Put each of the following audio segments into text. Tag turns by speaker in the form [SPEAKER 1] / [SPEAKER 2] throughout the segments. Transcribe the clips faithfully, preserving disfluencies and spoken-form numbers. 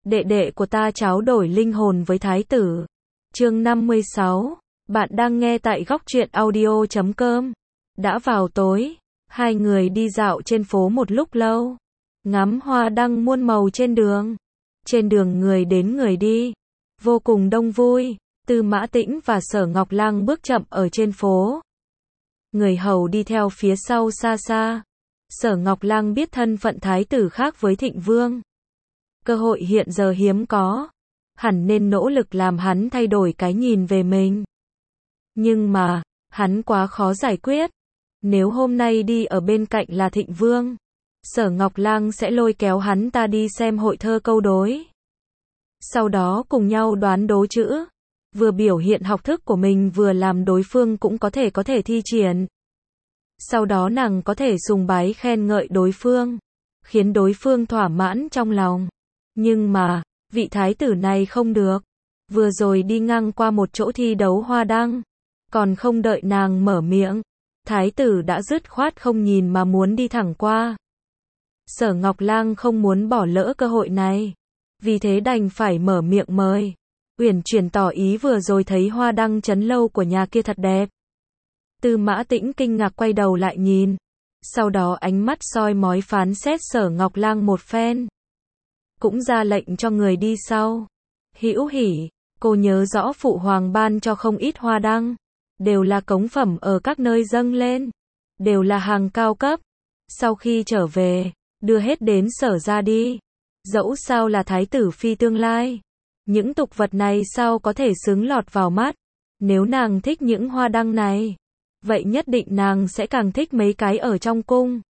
[SPEAKER 1] đệ đệ của ta tráo đổi linh hồn với thái tử. Chương năm mươi sáu. Bạn đang nghe tại góc truyện audio chấm com. Đã vào tối, hai người đi dạo trên phố một lúc lâu, ngắm hoa đăng muôn màu trên đường. Trên đường người đến người đi, vô cùng đông vui. Tư Mã Tĩnh và Sở Ngọc Lăng bước chậm ở trên phố. Người hầu đi theo phía sau xa xa. Sở Ngọc Lăng biết thân phận thái tử khác với Thịnh Vương. Cơ hội hiện giờ hiếm có, hẳn nên nỗ lực làm hắn thay đổi cái nhìn về mình. Nhưng mà, hắn quá khó giải quyết. Nếu hôm nay đi ở bên cạnh là Thịnh Vương, Sở Ngọc Lăng sẽ lôi kéo hắn ta đi xem hội thơ câu đối. Sau đó cùng nhau đoán đố chữ. Vừa biểu hiện học thức của mình vừa làm đối phương cũng có thể có thể thi triển. Sau đó nàng có thể sùng bái khen ngợi đối phương, khiến đối phương thỏa mãn trong lòng. Nhưng mà, vị thái tử này không được. Vừa rồi đi ngang qua một chỗ thi đấu hoa đăng, còn không đợi nàng mở miệng, thái tử đã dứt khoát không nhìn mà muốn đi thẳng qua. Sở Ngọc Lang không muốn bỏ lỡ cơ hội này, vì thế đành phải mở miệng mời. Uyển chuyển tỏ ý vừa rồi thấy hoa đăng trấn lâu của nhà kia thật đẹp. Tư Mã Tĩnh kinh ngạc quay đầu lại nhìn, sau đó ánh mắt soi mói phán xét Sở Ngọc Lang một phen, cũng ra lệnh cho người đi sau. Hữu Hỉ, cô nhớ rõ phụ hoàng ban cho không ít hoa đăng, đều là cống phẩm ở các nơi dâng lên, đều là hàng cao cấp. Sau khi trở về, đưa hết đến Sở gia đi. Dẫu sao là thái tử phi tương lai, những tục vật này sao có thể xứng lọt vào mắt. Nếu nàng thích những hoa đăng này, vậy nhất định nàng sẽ càng thích mấy cái ở trong cung.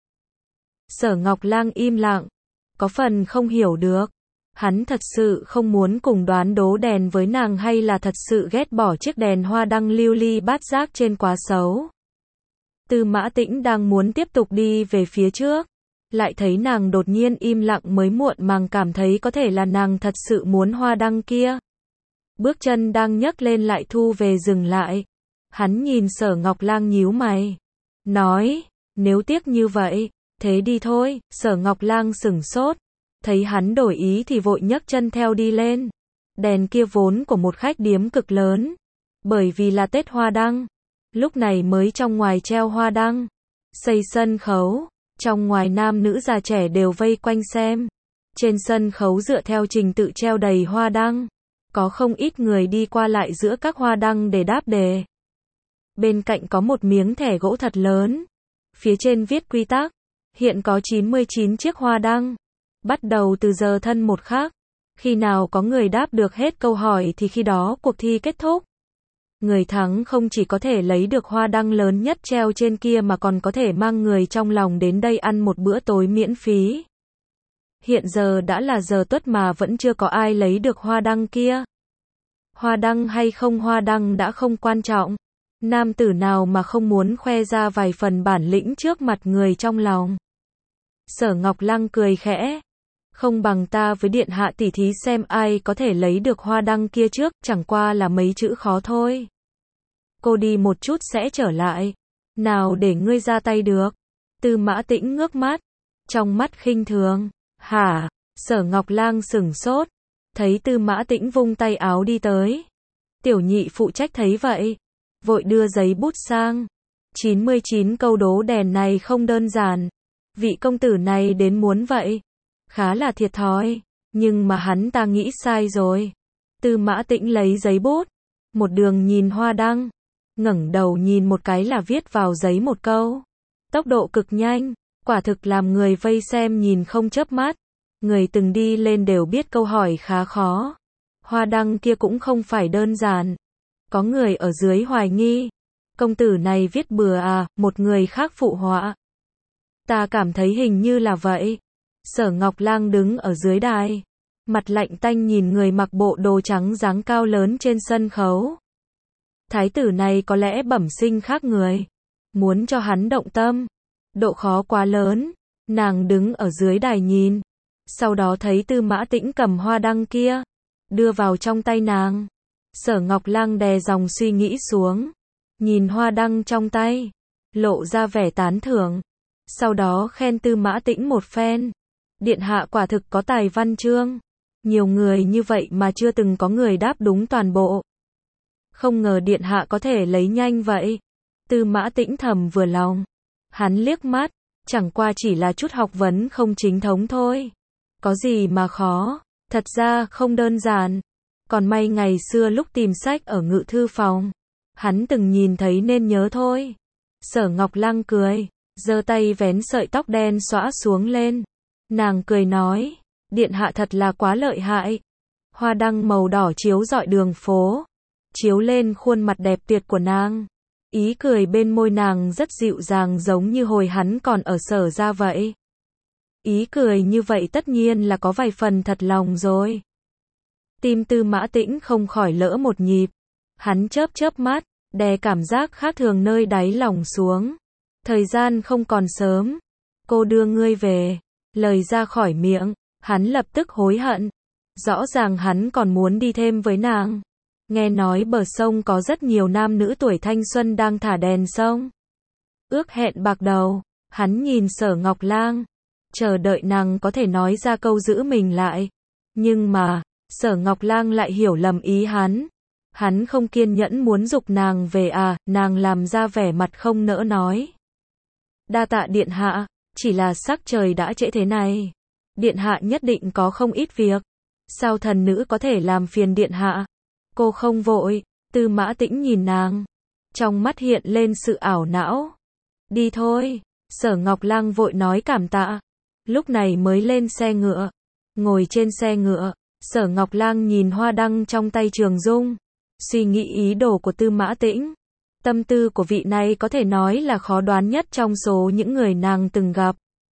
[SPEAKER 1] Sở Ngọc Lang im lặng, có phần không hiểu được. Hắn thật sự không muốn cùng đoán đố đèn với nàng hay là thật sự ghét bỏ chiếc đèn hoa đăng lưu ly bát giác trên quá xấu. Tư Mã Tĩnh đang muốn tiếp tục đi về phía trước, lại thấy nàng đột nhiên im lặng mới muộn màng cảm thấy có thể là nàng thật sự muốn hoa đăng kia. Bước chân đang nhấc lên lại thu về dừng lại. Hắn nhìn Sở Ngọc Lang nhíu mày, nói, nếu tiếc như vậy, thế đi thôi. Sở Ngọc Lang sửng sốt, thấy hắn đổi ý thì vội nhấc chân theo đi lên. Đèn kia vốn của một khách điếm cực lớn, bởi vì là Tết hoa đăng, lúc này mới trong ngoài treo hoa đăng, xây sân khấu, trong ngoài nam nữ già trẻ đều vây quanh xem. Trên sân khấu dựa theo trình tự treo đầy hoa đăng, có không ít người đi qua lại giữa các hoa đăng để đáp đề. Bên cạnh có một miếng thẻ gỗ thật lớn, phía trên viết quy tắc, hiện có chín mươi chín chiếc hoa đăng, bắt đầu từ giờ thân một khắc, khi nào có người đáp được hết câu hỏi thì khi đó cuộc thi kết thúc. Người thắng không chỉ có thể lấy được hoa đăng lớn nhất treo trên kia mà còn có thể mang người trong lòng đến đây ăn một bữa tối miễn phí. Hiện giờ đã là giờ tuất mà vẫn chưa có ai lấy được hoa đăng kia. Hoa đăng hay không hoa đăng đã không quan trọng. Nam tử nào mà không muốn khoe ra vài phần bản lĩnh trước mặt người trong lòng. Sở Ngọc Lăng cười khẽ. Không bằng ta với điện hạ tỉ thí xem ai có thể lấy được hoa đăng kia trước, chẳng qua là mấy chữ khó thôi. Cô đi một chút sẽ trở lại. Nào để ngươi ra tay được. Tư Mã Tĩnh ngước mắt, trong mắt khinh thường. Hả? Sở Ngọc Lang sửng sốt, thấy Tư Mã Tĩnh vung tay áo đi tới. Tiểu nhị phụ trách thấy vậy, vội đưa giấy bút sang. chín mươi chín câu đố đèn này không đơn giản. Vị công tử này đến muốn vậy, khá là thiệt thòi, nhưng mà hắn ta nghĩ sai rồi. Tư Mã Tĩnh lấy giấy bút, một đường nhìn hoa đăng, ngẩng đầu nhìn một cái là viết vào giấy một câu. Tốc độ cực nhanh, quả thực làm người vây xem nhìn không chớp mắt. Người từng đi lên đều biết câu hỏi khá khó. Hoa đăng kia cũng không phải đơn giản. Có người ở dưới hoài nghi, công tử này viết bừa à, một người khác phụ họa. Ta cảm thấy hình như là vậy. Sở Ngọc Lang đứng ở dưới đài, mặt lạnh tanh nhìn người mặc bộ đồ trắng dáng cao lớn trên sân khấu. Thái tử này có lẽ bẩm sinh khác người, muốn cho hắn động tâm, độ khó quá lớn. Nàng đứng ở dưới đài nhìn, sau đó thấy Tư Mã Tĩnh cầm hoa đăng kia, đưa vào trong tay nàng. Sở Ngọc Lang đè dòng suy nghĩ xuống, nhìn hoa đăng trong tay, lộ ra vẻ tán thưởng, sau đó khen Tư Mã Tĩnh một phen. Điện hạ quả thực có tài văn chương, Nhiều người như vậy mà chưa từng có người đáp đúng toàn bộ. Không ngờ điện hạ có thể lấy nhanh vậy. Tư Mã Tĩnh thầm vừa lòng. Hắn liếc mắt, chẳng qua chỉ là chút học vấn không chính thống thôi. Có gì mà khó, thật ra không đơn giản. Còn may ngày xưa lúc tìm sách ở ngự thư phòng, hắn từng nhìn thấy nên nhớ thôi. Sở Ngọc Lăng cười, giơ tay vén sợi tóc đen xõa xuống lên. Nàng cười nói, điện hạ thật là quá lợi hại. Hoa đăng màu đỏ chiếu rọi đường phố, chiếu lên khuôn mặt đẹp tuyệt của nàng. Ý cười bên môi nàng rất dịu dàng giống như hồi hắn còn ở Sở gia vậy. Ý cười như vậy tất nhiên là có vài phần thật lòng rồi. Tim Tư Mã Tĩnh không khỏi lỡ một nhịp. Hắn chớp chớp mắt, đè cảm giác khác thường nơi đáy lòng xuống. Thời gian không còn sớm. Cô đưa ngươi về. Lời ra khỏi miệng, hắn lập tức hối hận. Rõ ràng hắn còn muốn đi thêm với nàng. Nghe nói bờ sông có rất nhiều nam nữ tuổi thanh xuân đang thả đèn sông. Ước hẹn bạc đầu, hắn nhìn Sở Ngọc Lang, chờ đợi nàng có thể nói ra câu giữ mình lại. Nhưng mà, Sở Ngọc Lang lại hiểu lầm ý hắn. Hắn không kiên nhẫn muốn giục nàng về à, nàng làm ra vẻ mặt không nỡ nói. Đa tạ điện hạ, chỉ là sắc trời đã trễ thế này. Điện hạ nhất định có không ít việc. Sao thần nữ có thể làm phiền điện hạ? Cô không vội. Tư Mã Tĩnh nhìn nàng, trong mắt hiện lên sự ảo não. Đi thôi. Sở Ngọc Lang vội nói cảm tạ. Lúc này mới lên xe ngựa. Ngồi trên xe ngựa, Sở Ngọc Lang nhìn hoa đăng trong tay Trường Dung, suy nghĩ ý đồ của Tư Mã Tĩnh. Tâm tư của vị này có thể nói là khó đoán nhất trong số những người nàng từng gặp.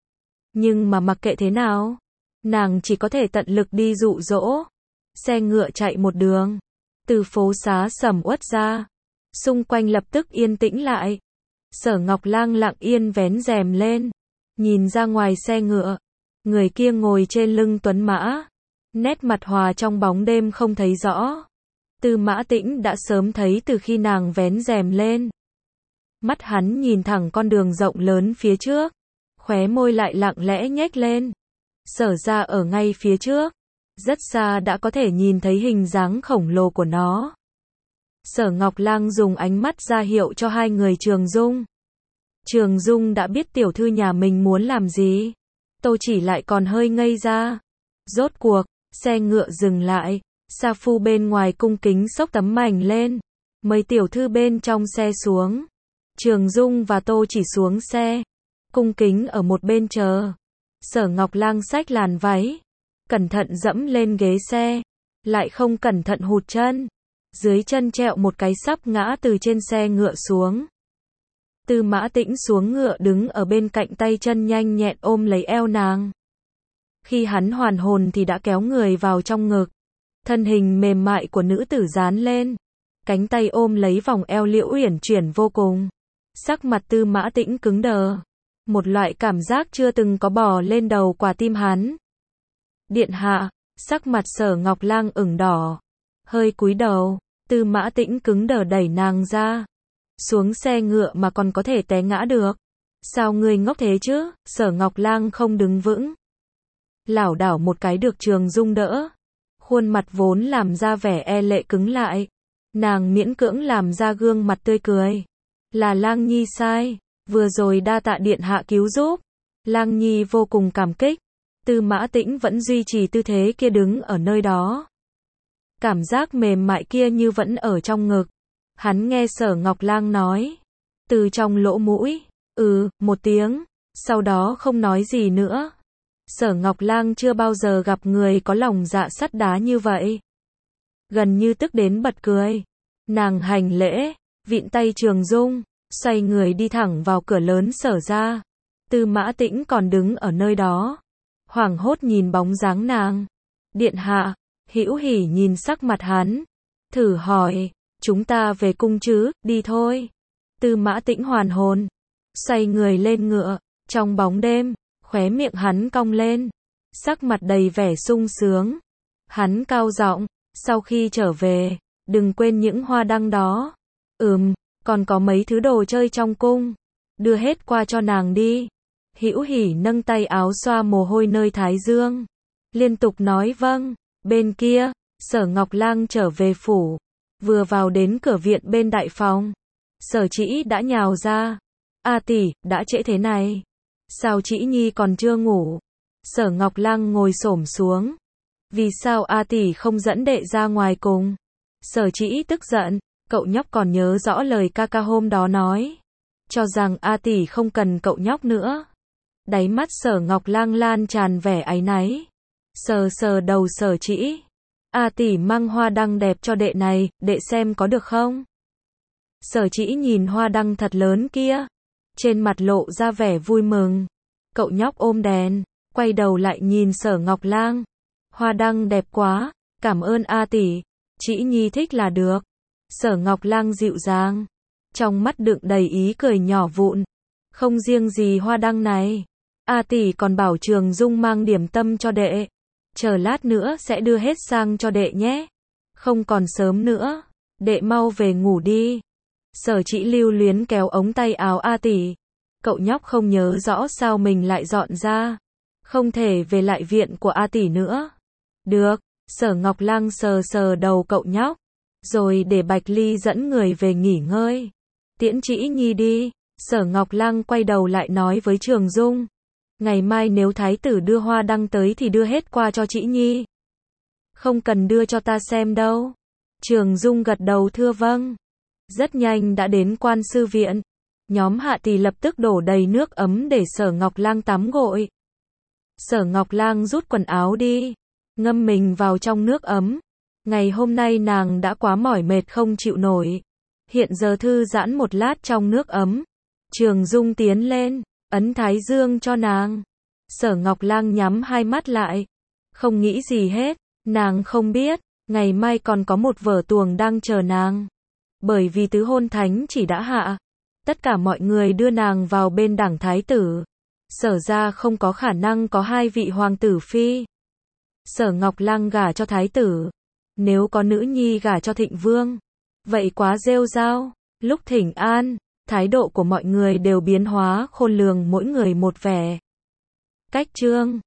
[SPEAKER 1] Nhưng mà mặc kệ thế nào, nàng chỉ có thể tận lực đi dụ dỗ. Xe ngựa chạy một đường, từ phố xá sầm uất ra, xung quanh lập tức yên tĩnh lại. Sở Ngọc Lang lặng yên vén rèm lên, nhìn ra ngoài xe ngựa, người kia ngồi trên lưng tuấn mã, nét mặt hòa trong bóng đêm không thấy rõ. Tư Mã Tĩnh đã sớm thấy từ khi nàng vén rèm lên. Mắt hắn nhìn thẳng con đường rộng lớn phía trước, khóe môi lại lặng lẽ nhếch lên. Sở ra ở ngay phía trước, rất xa đã có thể nhìn thấy hình dáng khổng lồ của nó. Sở Ngọc Lang dùng ánh mắt ra hiệu cho hai người Trường Dung. Trường Dung đã biết tiểu thư nhà mình muốn làm gì. Tô Chỉ lại còn hơi ngây ra. Rốt cuộc, xe ngựa dừng lại. Sa Phu bên ngoài cung kính xốc tấm mảnh lên, mấy tiểu thư bên trong xe xuống. Trường Dung và Tô Chỉ xuống xe, cung kính ở một bên chờ. Sở Ngọc Lang xách làn váy, cẩn thận dẫm lên ghế xe, lại không cẩn thận hụt chân, dưới chân trẹo một cái sắp ngã từ trên xe ngựa xuống. Tư Mã Tĩnh xuống ngựa đứng ở bên cạnh, tay chân nhanh nhẹn ôm lấy eo nàng. Khi hắn hoàn hồn thì đã kéo người vào trong ngực. Thân hình mềm mại của nữ tử dán lên, cánh tay ôm lấy vòng eo Liễu uyển chuyển vô cùng. Sắc mặt Tư Mã Tĩnh cứng đờ, một loại cảm giác chưa từng có bò lên đầu quả tim hắn. Điện hạ, sắc mặt Sở Ngọc Lang ửng đỏ, hơi cúi đầu. Tư Mã Tĩnh cứng đờ đẩy nàng ra. Xuống xe ngựa mà còn có thể té ngã được. Sao ngươi ngốc thế chứ? Sở Ngọc Lang không đứng vững, lảo đảo một cái được Trường Dung đỡ. Khuôn mặt vốn làm ra vẻ e lệ cứng lại. Nàng miễn cưỡng làm ra gương mặt tươi cười. Là Lang Nhi sai, vừa rồi đa tạ điện hạ cứu giúp. Lang Nhi vô cùng cảm kích. Tư Mã Tĩnh vẫn duy trì tư thế kia đứng ở nơi đó. Cảm giác mềm mại kia như vẫn ở trong ngực. Hắn nghe Sở Ngọc Lang nói, từ trong lỗ mũi, ừ, một tiếng, sau đó không nói gì nữa. Sở Ngọc Lang chưa bao giờ gặp người có lòng dạ sắt đá như vậy. Gần như tức đến bật cười. Nàng hành lễ, vịn tay Trường Dung, xoay người đi thẳng vào cửa lớn Sở ra. Tư Mã Tĩnh còn đứng ở nơi đó, hoảng hốt nhìn bóng dáng nàng. Điện hạ, Hữu Hỉ nhìn sắc mặt hắn, thử hỏi, chúng ta về cung chứ, đi thôi. Tư Mã Tĩnh hoàn hồn, xoay người lên ngựa, trong bóng đêm, khóe miệng hắn cong lên, sắc mặt đầy vẻ sung sướng. Hắn cao giọng, sau khi trở về, đừng quên những hoa đăng đó. Ừm, còn có mấy thứ đồ chơi trong cung, đưa hết qua cho nàng đi. Hữu Hỉ nâng tay áo xoa mồ hôi nơi thái dương, liên tục nói vâng. Bên kia, Sở Ngọc Lang trở về phủ. Vừa vào đến cửa viện bên đại phòng. Sở Trĩ đã nhào ra. A tỷ, đã trễ thế này. Sao Trĩ Nhi còn chưa ngủ? Sở Ngọc Lang ngồi xổm xuống. Vì sao A tỷ không dẫn đệ ra ngoài cùng? Sở Trĩ tức giận. Cậu nhóc còn nhớ rõ lời ca ca hôm đó nói. Cho rằng A tỷ không cần cậu nhóc nữa. Đáy mắt Sở Ngọc Lang lan tràn vẻ áy náy. Sờ sờ đầu Sở Trĩ. A tỷ mang hoa đăng đẹp cho đệ này, đệ xem có được không? Sở Trĩ nhìn hoa đăng thật lớn kia. Trên mặt lộ ra vẻ vui mừng. Cậu nhóc ôm đèn, quay đầu lại nhìn Sở Ngọc Lang. Hoa đăng đẹp quá, cảm ơn A tỷ. Trĩ Nhi thích là được. Sở Ngọc Lang dịu dàng. Trong mắt đựng đầy ý cười nhỏ vụn. Không riêng gì hoa đăng này. A tỷ còn bảo Trường Dung mang điểm tâm cho đệ. Chờ lát nữa sẽ đưa hết sang cho đệ nhé. Không còn sớm nữa. Đệ mau về ngủ đi. Sở Trĩ lưu luyến kéo ống tay áo A tỷ. Cậu nhóc không nhớ rõ sao mình lại dọn ra. Không thể về lại viện của A tỷ nữa. Được. Sở Ngọc Lang sờ sờ đầu cậu nhóc. Rồi để Bạch Ly dẫn người về nghỉ ngơi. Tiễn Trĩ Nhi đi. Sở Ngọc Lang quay đầu lại nói với Trường Dung. Ngày mai nếu thái tử đưa hoa đăng tới thì đưa hết qua cho Trĩ Nhi. Không cần đưa cho ta xem đâu. Trường Dung gật đầu thưa vâng. Rất nhanh đã đến quan sư viện. Nhóm Hạ Tỳ lập tức đổ đầy nước ấm để Sở Ngọc Lang tắm gội. Sở Ngọc Lang rút quần áo đi. Ngâm mình vào trong nước ấm. Ngày hôm nay nàng đã quá mỏi mệt không chịu nổi. Hiện giờ thư giãn một lát trong nước ấm. Trường Dung tiến lên, ấn thái dương cho nàng. Sở Ngọc Lang nhắm hai mắt lại. Không nghĩ gì hết, nàng không biết, ngày mai còn có một vở tuồng đang chờ nàng. Bởi vì tứ hôn thánh chỉ đã hạ. Tất cả mọi người đưa nàng vào bên đảng thái tử. Sở ra không có khả năng có hai vị hoàng tử phi. Sở Ngọc Lang gả cho thái tử. Nếu có nữ nhi gả cho Thịnh Vương. Vậy quá rêu rao. Lúc thỉnh an, thái độ của mọi người đều biến hóa khôn lường mỗi người một vẻ. Cách chương